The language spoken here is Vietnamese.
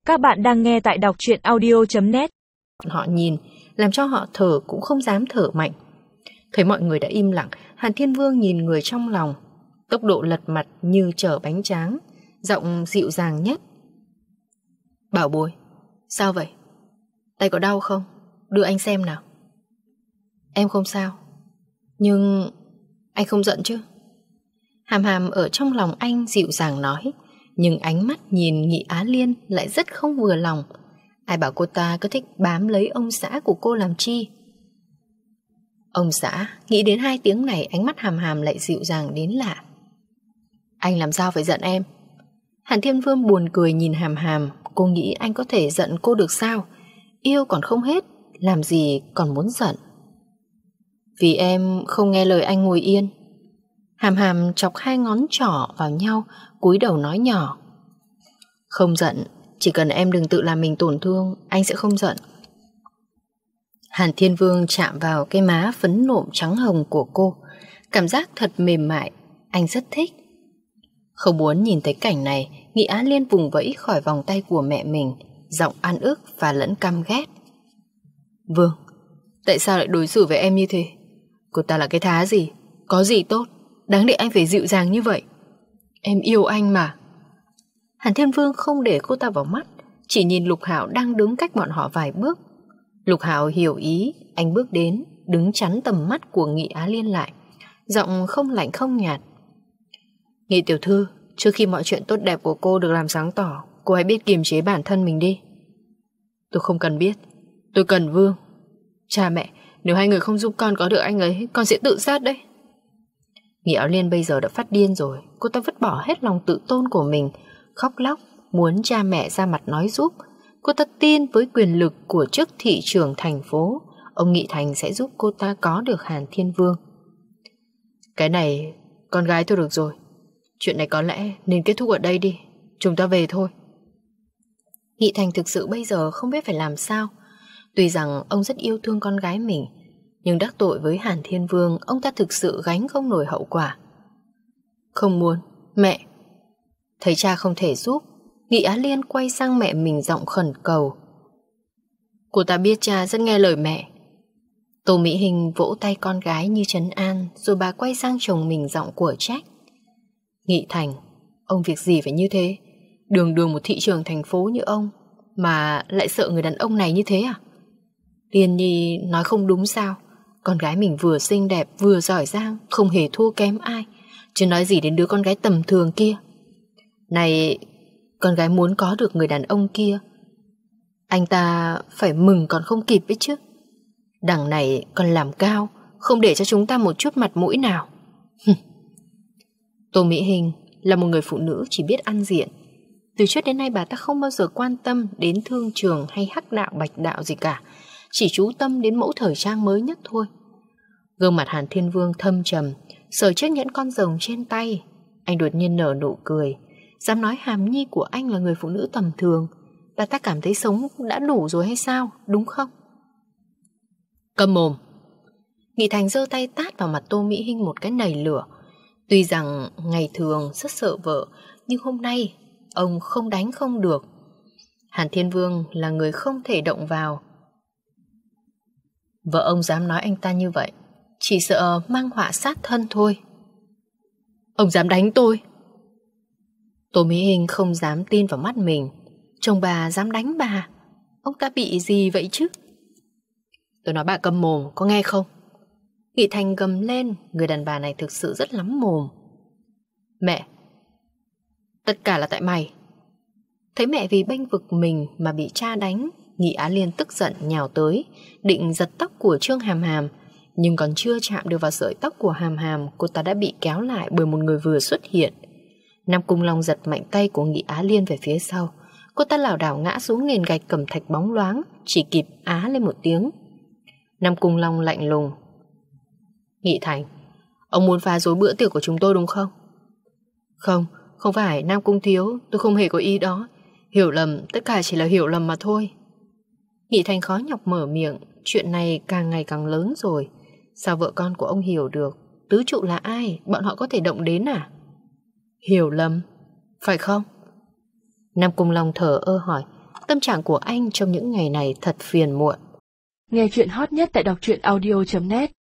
Các bạn đang nghe tại đọc truyện audio.net. Họ nhìn, làm cho họ thở cũng không dám thở mạnh. Thấy mọi người đã im lặng, Hàn Thiên Vương nhìn người trong lòng, tốc độ lật mặt như chở bánh tráng, giọng dịu dàng nhất. Bảo bối, sao vậy? Tay có đau không? Đưa anh xem nào. Em không sao. Nhưng anh không giận chứ? Hàm Hàm ở trong lòng anh dịu dàng nói, nhưng ánh mắt nhìn Nghị Á Liên lại rất không vừa lòng. Ai bảo cô ta cứ thích bám lấy ông xã của cô làm chi? Ông xã, nghĩ đến hai tiếng này, ánh mắt Hàm Hàm lại dịu dàng đến lạ. Anh làm sao phải giận em? Hàn Thiên Vương buồn cười nhìn Hàm Hàm. Cô nghĩ anh có thể giận cô được sao? Yêu còn không hết, làm gì còn muốn giận? Vì em không nghe lời anh ngồi yên. Hàm Hàm chọc hai ngón trỏ vào nhau, cúi đầu nói nhỏ. Không giận, chỉ cần em đừng tự làm mình tổn thương, anh sẽ không giận. Hàn Thiên Vương chạm vào cái má phấn nộm trắng hồng của cô, cảm giác thật mềm mại, anh rất thích. Không muốn nhìn thấy cảnh này, Nghị Á Liên vùng vẫy khỏi vòng tay của mẹ mình, giọng ăn ức và lẫn căm ghét. Vương, tại sao lại đối xử với em như thế? Cô ta là cái thá gì? Có gì tốt? Đáng để anh phải dịu dàng như vậy? Em yêu anh mà. Hàn Thiên Vương không để cô ta vào mắt, chỉ nhìn Lục Hạo đang đứng cách bọn họ vài bước. Lục Hạo hiểu ý, anh bước đến, đứng chắn tầm mắt của Nghị Á Liên lại, giọng không lạnh không nhạt. Nghị tiểu thư, trước khi mọi chuyện tốt đẹp của cô được làm sáng tỏ, cô hãy biết kiềm chế bản thân mình đi. Tôi không cần biết, tôi cần Vương. Cha mẹ, nếu hai người không giúp con có được anh ấy, con sẽ tự sát đấy. Nghị Á Liên bây giờ đã phát điên rồi, cô ta vứt bỏ hết lòng tự tôn của mình, khóc lóc, muốn cha mẹ ra mặt nói giúp. Cô ta tin với quyền lực của chức thị trưởng thành phố, ông Nghị Thành sẽ giúp cô ta có được Hàn Thiên Vương. Cái này, con gái tôi được rồi. Chuyện này có lẽ nên kết thúc ở đây đi. Chúng ta về thôi. Nghị Thành thực sự bây giờ không biết phải làm sao. Tuy rằng ông rất yêu thương con gái mình, nhưng đắc tội với Hàn Thiên Vương, ông ta thực sự gánh không nổi hậu quả. Không muốn, mẹ. Thấy cha không thể giúp, Nghị Á Liên quay sang mẹ mình giọng khẩn cầu. Cô ta biết cha rất nghe lời mẹ. Tô Mỹ Hình vỗ tay con gái như trấn an, rồi bà quay sang chồng mình giọng của trách. Nghị Thành, ông việc gì phải như thế? Đường đường một thị trường thành phố như ông mà lại sợ người đàn ông này như thế à? Liên Nhi nói không đúng sao? Con gái mình vừa xinh đẹp vừa giỏi giang, không hề thua kém ai, chứ nói gì đến đứa con gái tầm thường kia. Này, con gái muốn có được người đàn ông kia, anh ta phải mừng còn không kịp ấy chứ. Đằng này còn làm cao, không để cho chúng ta một chút mặt mũi nào. Tô Mỹ Hình là một người phụ nữ chỉ biết ăn diện. Từ trước đến nay bà ta không bao giờ quan tâm đến thương trường hay hắc đạo bạch đạo gì cả, chỉ chú tâm đến mẫu thời trang mới nhất thôi. Gương mặt Hàn Thiên Vương thâm trầm, sờ chiếc nhẫn con rồng trên tay. Anh đột nhiên nở nụ cười. Dám nói Hàm Nhi của anh là người phụ nữ tầm thường, bà ta cảm thấy sống đã đủ rồi hay sao, đúng không? Câm mồm. Nghị Thành giơ tay tát vào mặt Tô Mỹ Hinh một cái nảy lửa. Tuy rằng ngày thường rất sợ vợ, nhưng hôm nay ông không đánh không được. Hàn Thiên Vương là người không thể động vào. Vợ ông dám nói anh ta như vậy, chỉ sợ mang họa sát thân thôi. Ông dám đánh tôi? Tô Mỹ Hinh không dám tin vào mắt mình. Chồng bà dám đánh bà? Ông ta bị gì vậy chứ? Tôi nói bà câm mồm, có nghe không? Nghị Thành gầm lên, người đàn bà này thực sự rất lắm mồm. Mẹ, tất cả là tại mày. Thấy mẹ vì bênh vực mình mà bị cha đánh, Nghị Á Liên tức giận nhào tới, định giật tóc của Trương Hàm Hàm, nhưng còn chưa chạm được vào sợi tóc của Hàm Hàm, cô ta đã bị kéo lại bởi một người vừa xuất hiện. Nam Cung Long giật mạnh tay của Nghị Á Liên về phía sau. Cô ta lảo đảo ngã xuống nền gạch cẩm thạch bóng loáng, chỉ kịp á lên một tiếng. Nam Cung Long lạnh lùng. Nghị Thành, ông muốn phá rối bữa tiệc của chúng tôi đúng không? Không, không phải Nam Cung thiếu, tôi không hề có ý đó. Hiểu lầm, tất cả chỉ là hiểu lầm mà thôi. Nghị Thành khó nhọc mở miệng, chuyện này càng ngày càng lớn rồi. Sao vợ con của ông hiểu được? Tứ trụ là ai? Bọn họ có thể động đến à? Hiểu lầm, phải không? Nam Cung Long thở ơ hỏi. Tâm trạng của anh trong những ngày này thật phiền muộn. Nghe chuyện hot nhất tại đọc truyện audio.net